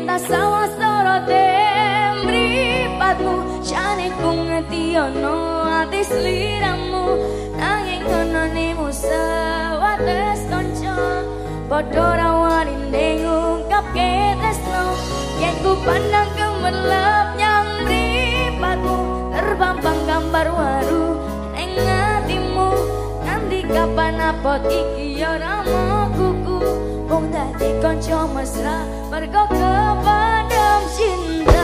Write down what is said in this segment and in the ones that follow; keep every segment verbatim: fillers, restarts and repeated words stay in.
tas sawah sorote mripatmu jane ku ngerti ono ati sliramu nanging ono nemu sewates kanca padha ra wani ngungkapke tresno yen ku pandang gemerlap nyang mripatmu terpampang gambar waru ning atimu nganti kapan apot iki ya ora mau kuku wong dadi kanca mesra mergo kepadam cinta.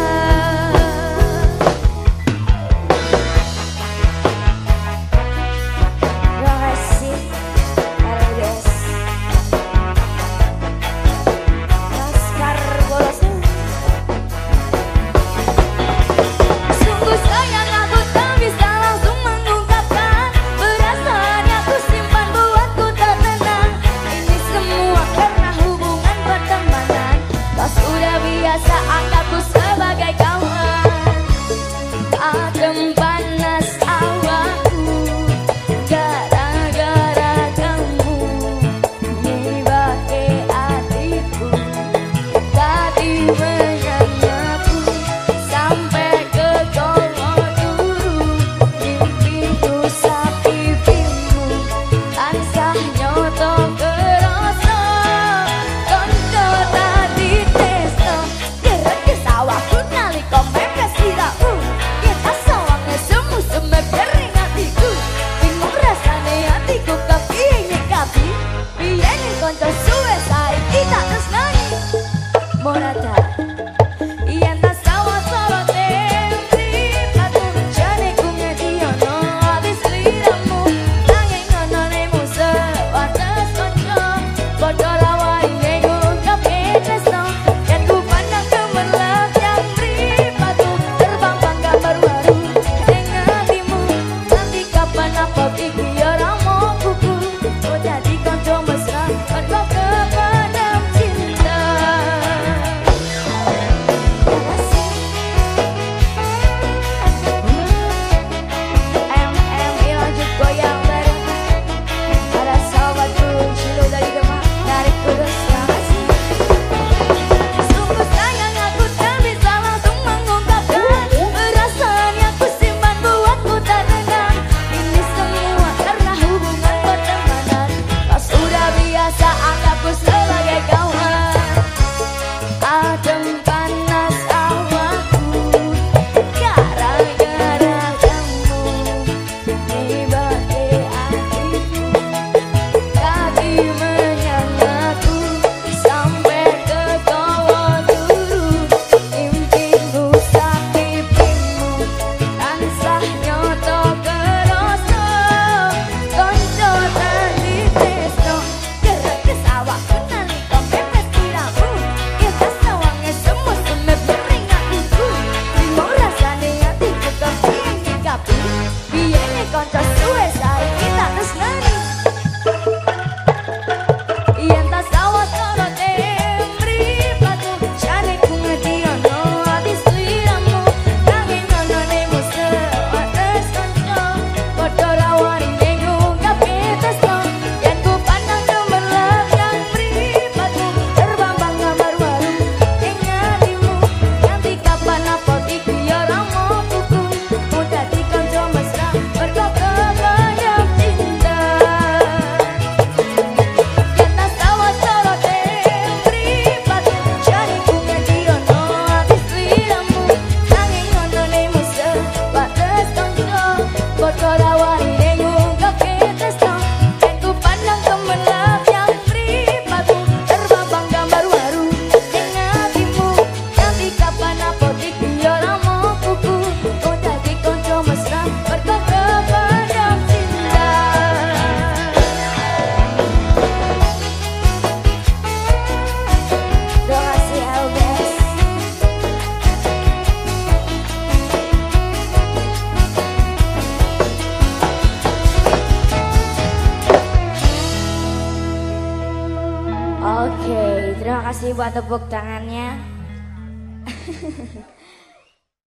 Oke, terima kasih buat tepuk tangannya.